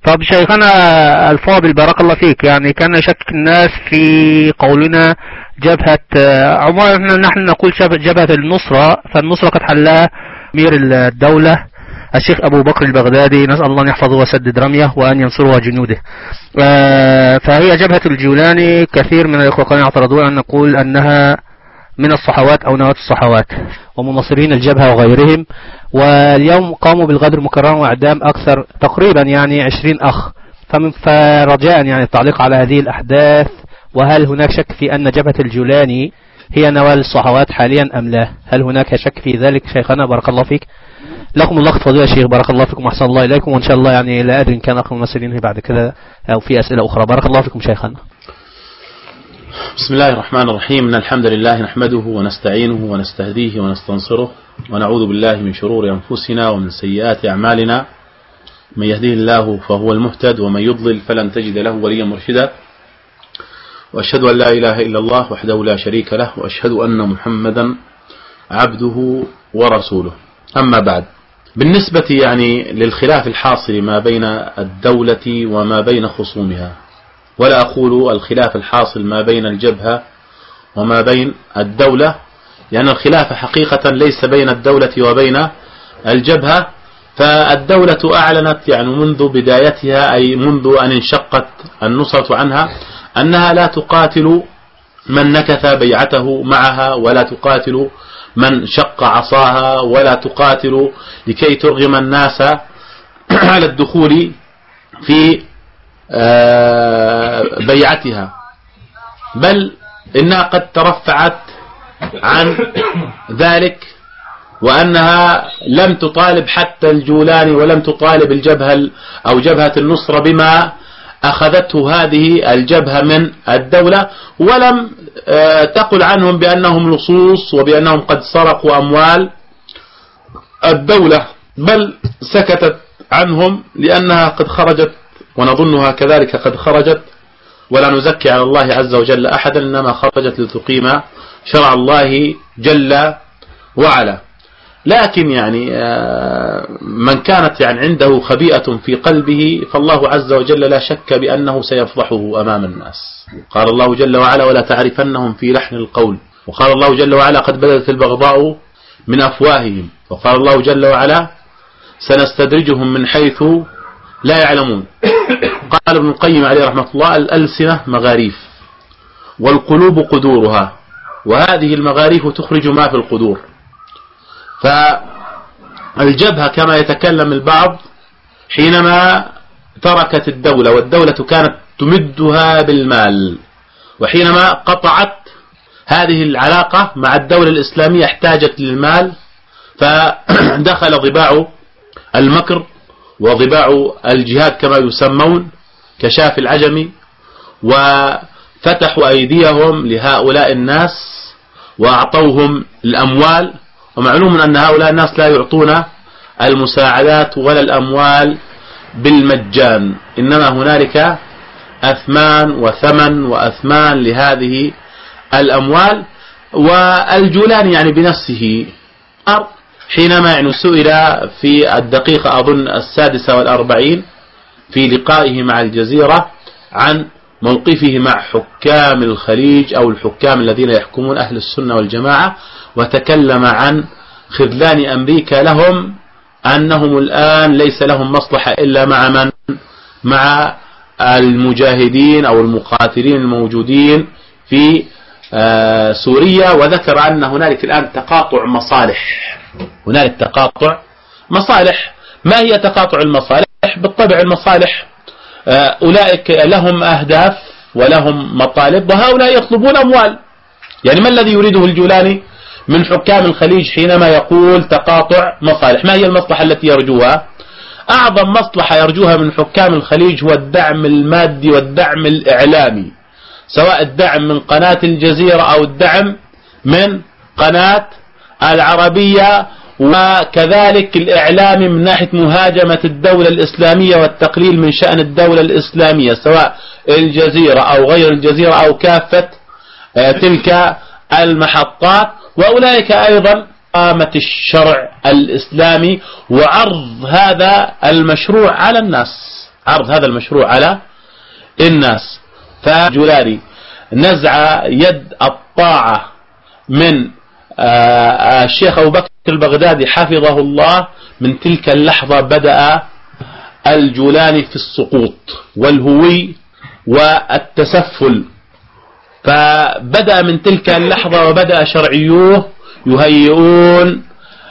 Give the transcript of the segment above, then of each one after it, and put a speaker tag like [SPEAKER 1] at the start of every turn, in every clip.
[SPEAKER 1] طب شيخنا الفاضل بارك الله فيك، يعني كان يشكك الناس في قولنا جبهة، عموما نحن نقول جبهة النصرة، فالنصرة قد حلها أمير الدولة الشيخ أبو بكر البغدادي، نسأل الله أن يحفظه وسدد رميه وأن ينصره جنوده. فهي جبهة الجولاني كثير من الإخوة كانوا يعترضون أن نقول أنها من الصحوات أو نواة الصحوات ومناصرين الجبهة وغيرهم، واليوم قاموا بالغدر مكررا وإعدام أكثر تقريبا يعني 20 أخ. فرجاء يعني التعليق على هذه الأحداث، وهل هناك شك في أن جبهة الجولاني هي نواة الصحوات حاليا أم لا؟ هل هناك شك في ذلك شيخنا بارك الله فيك؟ لكم الله فضيلة الشيخ بارك الله فيكم وأحسن الله إليكم، وإن شاء الله يعني لا أدري إن كان أخذ المسؤولين بعد كده أو في أسئلة أخرى. بارك الله فيكم شيخنا.
[SPEAKER 2] بسم الله الرحمن الرحيم، إن الحمد لله نحمده ونستعينه ونستهديه ونستنصره ونعوذ بالله من شرور أنفسنا ومن سيئات أعمالنا، من يهديه الله فهو المهتد ومن يضلل فلن تجد له وليا مرشدا، وأشهد أن لا إله إلا الله وحده لا شريك له، وأشهد أن محمدا عبده ورسوله. أما بعد، بالنسبة يعني للخلاف الحاصل ما بين الدولة وما بين خصومها، ولا أقول الخلاف الحاصل ما بين الجبهة وما بين الدولة، لأن الخلاف حقيقة ليس بين الدولة وبين الجبهة، فالدولة أعلنت يعني منذ بدايتها أي منذ أن انشقت النصرة عنها أنها لا تقاتل من نكث بيعته معها، ولا تقاتل من شق عصاها، ولا تقاتل لكي ترغم الناس على الدخول في بيعتها، بل إنها قد ترفعت عن ذلك، وأنها لم تطالب حتى الجولاني ولم تطالب الجبهة أو جبهة النصرة بما أخذته هذه الجبهة من الدولة، ولم تقل عنهم بأنهم لصوص وبأنهم قد سرقوا أموال الدولة، بل سكتت عنهم لأنها قد خرجت، ونظنها كذلك قد خرجت، ولا نزكي على الله عز وجل أحدا، إنما خرجت لتقيم شرع الله جل وعلا. لكن يعني من كانت يعني عنده خبيئة في قلبه فالله عز وجل لا شك بأنه سيفضحه أمام الناس. قال الله جل وعلا: ولا تعرفنهم في لحن القول. وقال الله جل وعلا: قد بدت البغضاء من أفواههم. وقال الله جل وعلا: سنستدرجهم من حيث لا يعلمون. قال ابن القيم عليه رحمة الله: الألسنة مغاريف والقلوب قدورها، وهذه المغاريف تخرج ما في القدور. فالجبهة كما يتكلم البعض حينما تركت الدولة، والدولة كانت تمدها بالمال، وحينما قطعت هذه العلاقة مع الدولة الإسلامية احتاجت للمال، فدخل ضباع المكر وضباع الجهاد كما يسمون كشاف العجمي، وفتحوا أيديهم لهؤلاء الناس وأعطوهم الأموال. ومعلوم أن هؤلاء الناس لا يعطون المساعدات ولا الأموال بالمجان، إنما هنالك أثمان وثمن وأثمان لهذه الأموال. والجولاني يعني بنفسه حينما يعني سئل في الدقيقة أظن 46 في لقائه مع الجزيرة عن موقفه مع حكام الخليج أو الحكام الذين يحكمون أهل السنة والجماعة، وتكلم عن خذلان أمريكا لهم، أنهم الآن ليس لهم مصلحة إلا مع من؟ مع المجاهدين أو المقاتلين الموجودين في سوريا. وذكر أن هنالك الآن تقاطع مصالح، هنالك تقاطع مصالح. ما هي تقاطع المصالح؟ بالطبع المصالح أولئك لهم أهداف ولهم مطالب، وهؤلاء يطلبون أموال. يعني ما الذي يريده الجولاني من حكام الخليج حينما يقول تقاطع مصالح؟ ما هي المصلحة التي يرجوها؟ أعظم مصلحة يرجوها من حكام الخليج هو الدعم المادي والدعم الإعلامي، سواء الدعم من قناة الجزيرة أو الدعم من قناة العربية، وكذلك الإعلام من ناحية مهاجمة الدولة الإسلامية والتقليل من شأن الدولة الإسلامية، سواء الجزيرة أو غير الجزيرة أو كافة تلك المحطات. وأولئك أيضا قامة الشرع الإسلامي وعرض هذا المشروع على الناس. عرض هذا المشروع على الناس. فجولاني نزع يد الطاعة من الشيخ أبو بكر البغدادي حفظه الله، من تلك اللحظة بدأ الجولاني في السقوط والهوي والتسفل. فبدأ من تلك اللحظة وبدأ شرعيوه يهيئون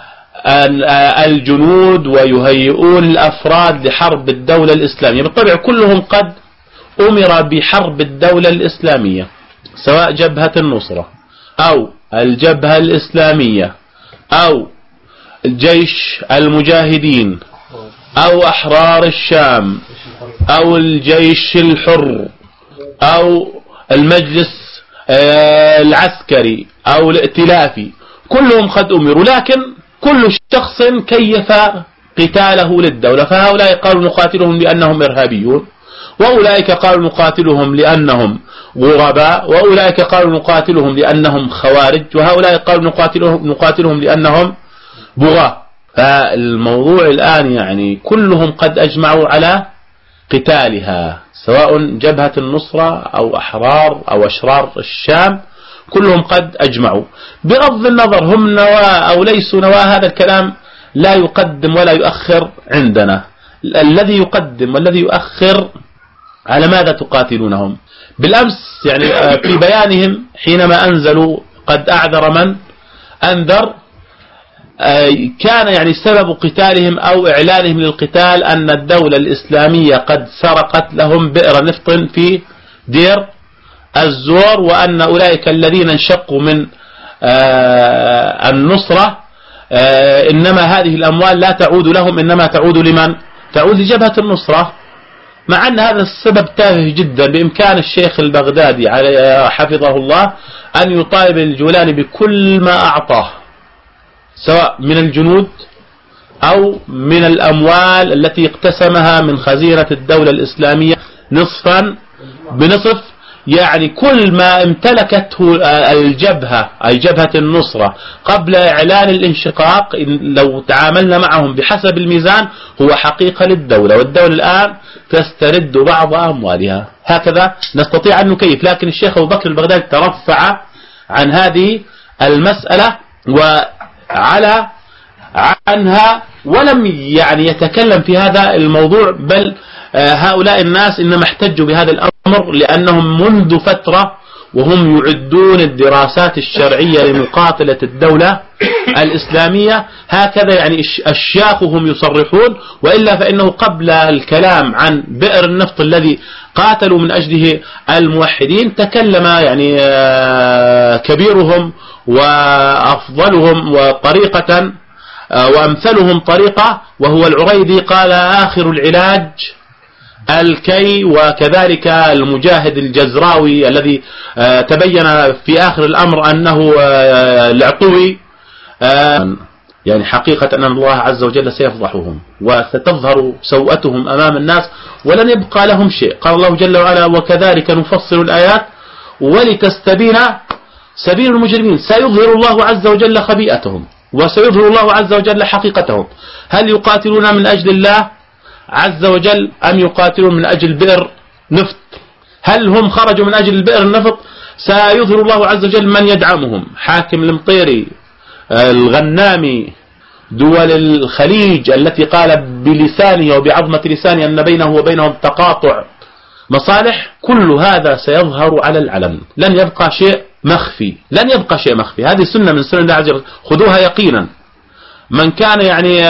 [SPEAKER 2] الجنود ويهيئون الأفراد لحرب الدولة الإسلامية. بالطبع كلهم قد أمر بحرب الدولة الإسلامية، سواء جبهة النصرة أو الجبهة الإسلامية أو الجيش المجاهدين أو أحرار الشام أو الجيش الحر أو المجلس العسكري أو الائتلافي، كلهم قد أمروا، لكن كل شخص كيف قتاله للدولة. فهؤلاء قالوا نقاتلهم لأنهم إرهابيون، وأولئك قالوا نقاتلهم لأنهم غرباء، وأولئك قالوا نقاتلهم لأنهم خوارج، وهؤلاء قالوا نقاتلهم لأنهم بغاة. فالموضوع الآن يعني كلهم قد أجمعوا على قتالها، سواء جبهة النصرة أو أحرار أو أشرار الشام، كلهم قد أجمعوا. بغض النظر هم نواة أو ليسوا نواة، هذا الكلام لا يقدم ولا يؤخر عندنا. الذي يقدم والذي يؤخر على ماذا تقاتلونهم. بالأمس يعني في بيانهم حينما أنزلوا قد أعذر من أنذر، كان يعني سبب قتالهم أو إعلانهم للقتال أن الدولة الإسلامية قد سرقت لهم بئر نفط في دير الزور، وأن أولئك الذين انشقوا من النصرة إنما هذه الأموال لا تعود لهم، إنما تعود لمن؟ تعود لجبهة النصرة. مع أن هذا السبب تافه جدا. بإمكان الشيخ البغدادي حفظه الله أن يطالب الجولاني بكل ما أعطاه، سواء من الجنود أو من الأموال التي اقتسمها من خزينة الدولة الإسلامية نصفا بنصف، يعني كل ما امتلكته الجبهة أي جبهة النصرة قبل إعلان الانشقاق، لو تعاملنا معهم بحسب الميزان هو حقيقة للدولة، والدولة الآن تسترد بعض أموالها. هكذا نستطيع أن نكيف. لكن الشيخ أبو بكر البغدادي ترفع عن هذه المسألة وعلى عنها ولم يعني يتكلم في هذا الموضوع، بل هؤلاء الناس إنما احتجوا بهذا الأمر لأنهم منذ فترة وهم يعدون الدراسات الشرعية لمقاتلة الدولة الإسلامية. هكذا يعني أشياخهم يصرحون، وإلا فإنه قبل الكلام عن بئر النفط الذي قاتلوا من أجله الموحدين تكلم يعني كبيرهم وأفضلهم وطريقة وأمثلهم طريقة، وهو العريضي، قال آخر العلاج الكي. وكذلك المجاهد الجزراوي الذي تبين في آخر الأمر أنه العطوي. يعني حقيقة أن الله عز وجل سيفضحهم وستظهر سوءتهم أمام الناس ولن يبقى لهم شيء. قال الله جل وعلا وكذلك نفصل الآيات ولتستبين سبيل المجرمين. سيظهر الله عز وجل خبيئتهم وسيظهر الله عز وجل حقيقتهم. هل يقاتلون من أجل الله عز وجل أم يقاتلون من أجل بئر نفط؟ هل هم خرجوا من أجل البئر النفط؟ سيظهر الله عز وجل من يدعمهم. حاكم المطيري، الغنامي، دول الخليج التي قال بلسانه وبعظمة لسانه أن بينه وبينهم تقاطع مصالح، كل هذا سيظهر على العلن. لن يبقى شيء مخفي، لن يبقى شيء مخفي. هذه سنة من سنن الله عز وجل، خذوها يقينا. من كان يعني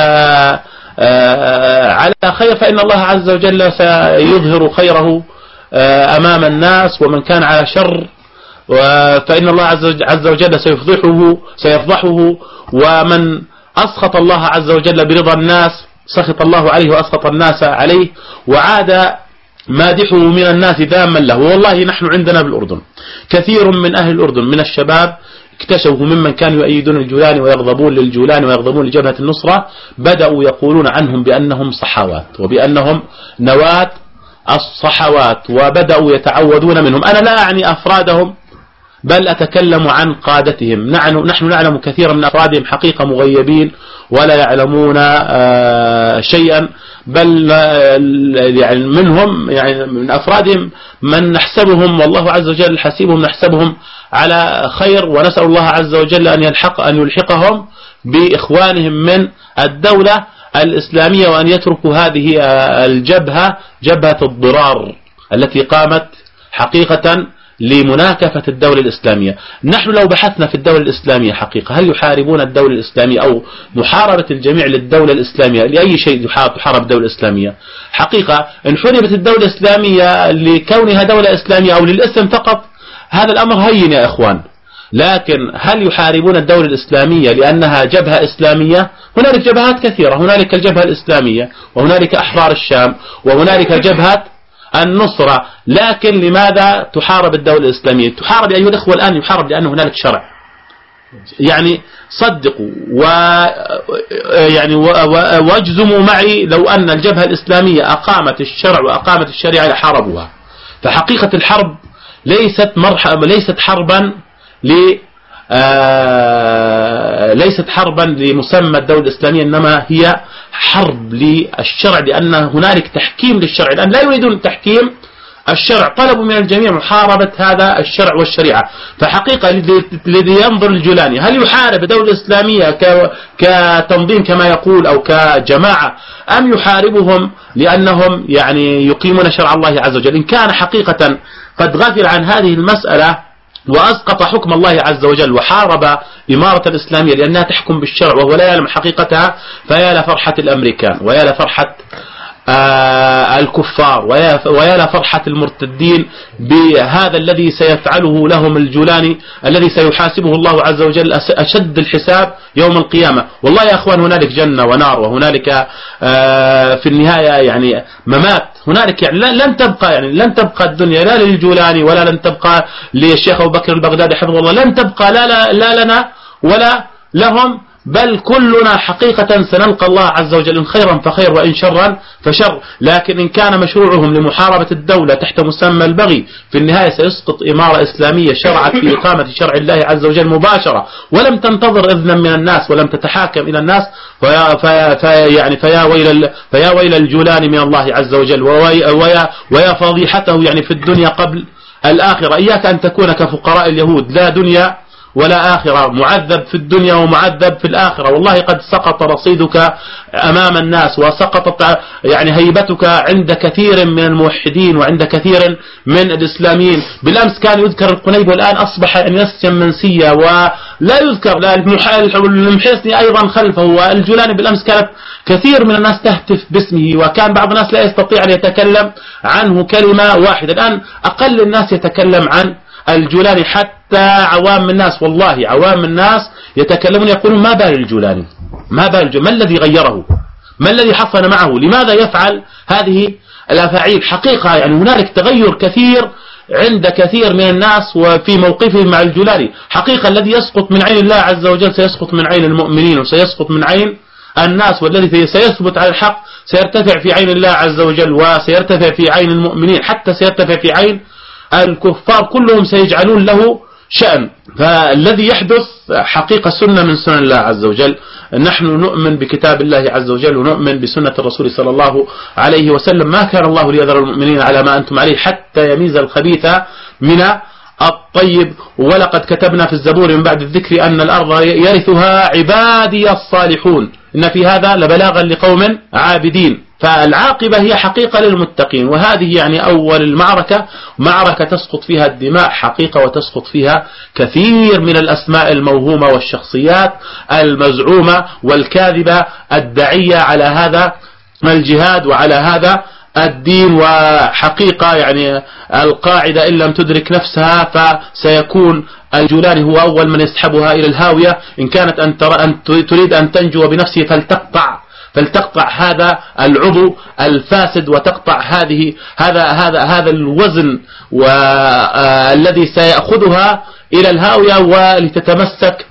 [SPEAKER 2] على خير فإن الله عز وجل سيظهر خيره أمام الناس، ومن كان على شر فإن الله عز وجل سيفضحه. ومن أسخط الله عز وجل برضا الناس سخط الله عليه وأسخط الناس عليه، وعاد مادحه من الناس ذاما له. والله نحن عندنا بالأردن كثير من أهل الأردن من الشباب اكتشفوا ممن كانوا يؤيدون الجولاني ويغضبون للجولاني ويغضبون لجبهة النصرة، بدأوا يقولون عنهم بأنهم صحوات وبأنهم نواة الصحوات، وبدأوا يتعودون منهم. أنا لا أعني أفرادهم بل أتكلم عن قادتهم. نحن نعلم كثيرا من أفرادهم حقيقة مغيبين ولا يعلمون شيئا، بل يعني منهم يعني من أفرادهم من نحسبهم والله عز وجل حسيبهم نحسبهم على خير، ونسأل الله عز وجل أن يلحقهم بإخوانهم من الدولة الإسلامية، وأن يتركوا هذه الجبهة، جبهة الضرار التي قامت حقيقة لمناكفة الدولة الإسلامية. نحن لو بحثنا في الدولة الإسلامية حقيقة هل يحاربون الدولة الإسلامية أو محاربة الجميع للدولة الإسلامية، لأي شيء تحارب الدولة الإسلامية حقيقة؟ إن حاربت الدولة الإسلامية لكونها دولة إسلامية أو للاسم فقط هذا الأمر هين يا إخوان، لكن هل يحاربون الدولة الإسلامية لأنها جبهة إسلامية؟ هنالك جبهات كثيرة، هنالك الجبهة الإسلامية، وهنالك أحرار الشام، وهنالك جبهة النصرة. لكن لماذا تحارب الدولة الإسلامية؟ تحارب أيها الأخوة الآن يحارب لأن هنالك شرع. يعني صدقوا يعني واجزموا معي لو أن الجبهة الإسلامية أقامت الشرع وأقامت الشريعة لحاربوها. فحقيقة الحرب ليست حربا لمسمى الدولة الإسلامية، إنما هي حرب للشرع، لأن هنالك تحكيم للشرع. الآن لا يريدون تحكيم الشرع، طلبوا من الجميع محاربة هذا الشرع والشريعة. فحقيقة الذي ينظر الجولاني هل يحارب الدولة الإسلامية كتنظيم كما يقول أو كجماعة، أم يحاربهم لأنهم يعني يقيمون شرع الله عز وجل؟ إن كان حقيقة قد غفل عن هذه المسألة وأسقط حكم الله عز وجل وحارب إمارة الإسلامية لأنها تحكم بالشرع وهو لا يعلم حقيقتها، فيا لفرحة الأمريكان، ويا لفرحة الكفار، ويا لفرحة المرتدين بهذا الذي سيفعله لهم الجولاني، الذي سيحاسبه الله عز وجل أشد الحساب يوم القيامة. والله يا أخوان هنالك جنة ونار، وهنالك في النهاية يعني ممات. هنالك يعني لن تبقى الدنيا لا للجولاني ولا لن تبقى للشيخ أبو بكر البغدادي حفظه الله، لن تبقى لا لنا ولا لهم، بل كلنا حقيقة سنلقى الله عز وجل، إن خيرا فخير وإن شرا فشر. لكن إن كان مشروعهم لمحاربة الدولة تحت مسمى البغي، في النهاية سيسقط إمارة إسلامية شرعت في إقامة شرع الله عز وجل مباشرة، ولم تنتظر إذنا من الناس ولم تتحاكم إلى الناس. فيا ويل الجولاني من الله عز وجل، ويا فضيحته يعني في الدنيا قبل الآخرة. إياك أن تكون كفقراء اليهود، لا دنيا ولا آخرة، معذب في الدنيا ومعذب في الآخرة. والله قد سقط رصيدك أمام الناس، وسقطت يعني هيبتك عند كثير من الموحدين وعند كثير من الإسلاميين. بالأمس كان يذكر القنيب، والآن أصبح نسيا منسيا ولا يذكر. لا المحيصني أيضا خلفه، والجولاني بالأمس كانت كثير من الناس تهتف باسمه، وكان بعض الناس لا يستطيع أن يتكلم عنه كلمة واحدة. الآن أقل الناس يتكلم عن الجولاني، حتى عوام الناس، والله عوام الناس يتكلمون يقولون ما بال الجولاني، ما الذي غيره، ما الذي حصل معه، لماذا يفعل هذه الأفاعيل؟ حقيقة يعني هنالك تغير كثير عند كثير من الناس وفي موقفهم مع الجولاني. حقيقة الذي يسقط من عين الله عز وجل سيسقط من عين المؤمنين، وسيسقط من عين الناس، والذي سيثبت على الحق سيرتفع في عين الله عز وجل، وسيرتفع في عين المؤمنين، حتى سيرتفع في عين الكفار، كلهم سيجعلون له شأن. فالذي يحدث حقيقة سنة من سنن الله عز وجل. نحن نؤمن بكتاب الله عز وجل ونؤمن بسنة الرسول صلى الله عليه وسلم. ما كان الله ليذر المؤمنين على ما أنتم عليه حتى يميز الخبيث من الطيب. ولقد كتبنا في الزبور من بعد الذكر أن الأرض يرثها عبادي الصالحون، إن في هذا لبلاغا لقوم عابدين. فالعاقبة هي حقيقة للمتقين، وهذه يعني أول المعركة، معركة تسقط فيها الدماء حقيقة، وتسقط فيها كثير من الأسماء الموهومة والشخصيات المزعومة والكاذبة الداعية على هذا الجهاد وعلى هذا الدين. وحقيقة يعني القاعدة إن لم تدرك نفسها فسيكون الجولاني هو أول من يسحبها إلى الهاوية. إن كانت أن تريد أن تنجو بنفسه فلتقطع هذا العضو الفاسد، وتقطع هذا الوزن الذي سيأخذها إلى الهاوية، ولتتمسك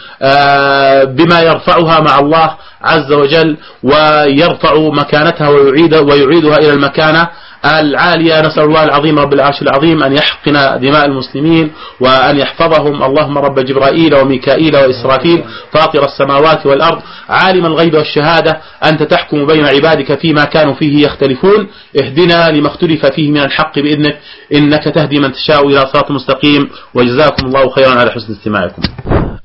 [SPEAKER 2] بما يرفعها مع الله عز وجل، ويرفع مكانتها ويعيدها إلى المكانة العالية. نسأل الله العظيم رب العرش العظيم أن يحقن دماء المسلمين وأن يحفظهم. اللهم رب جبرائيل وميكائيل وإسرافيل فاطر السماوات والأرض عالم الغيب والشهادة أنت تحكم بين عبادك فيما كانوا فيه يختلفون اهدنا لما اختلف فيه من الحق بإذنك إنك تهدي من تشاء إلى صراط مستقيم. وجزاكم الله خيرا على حسن استماعكم.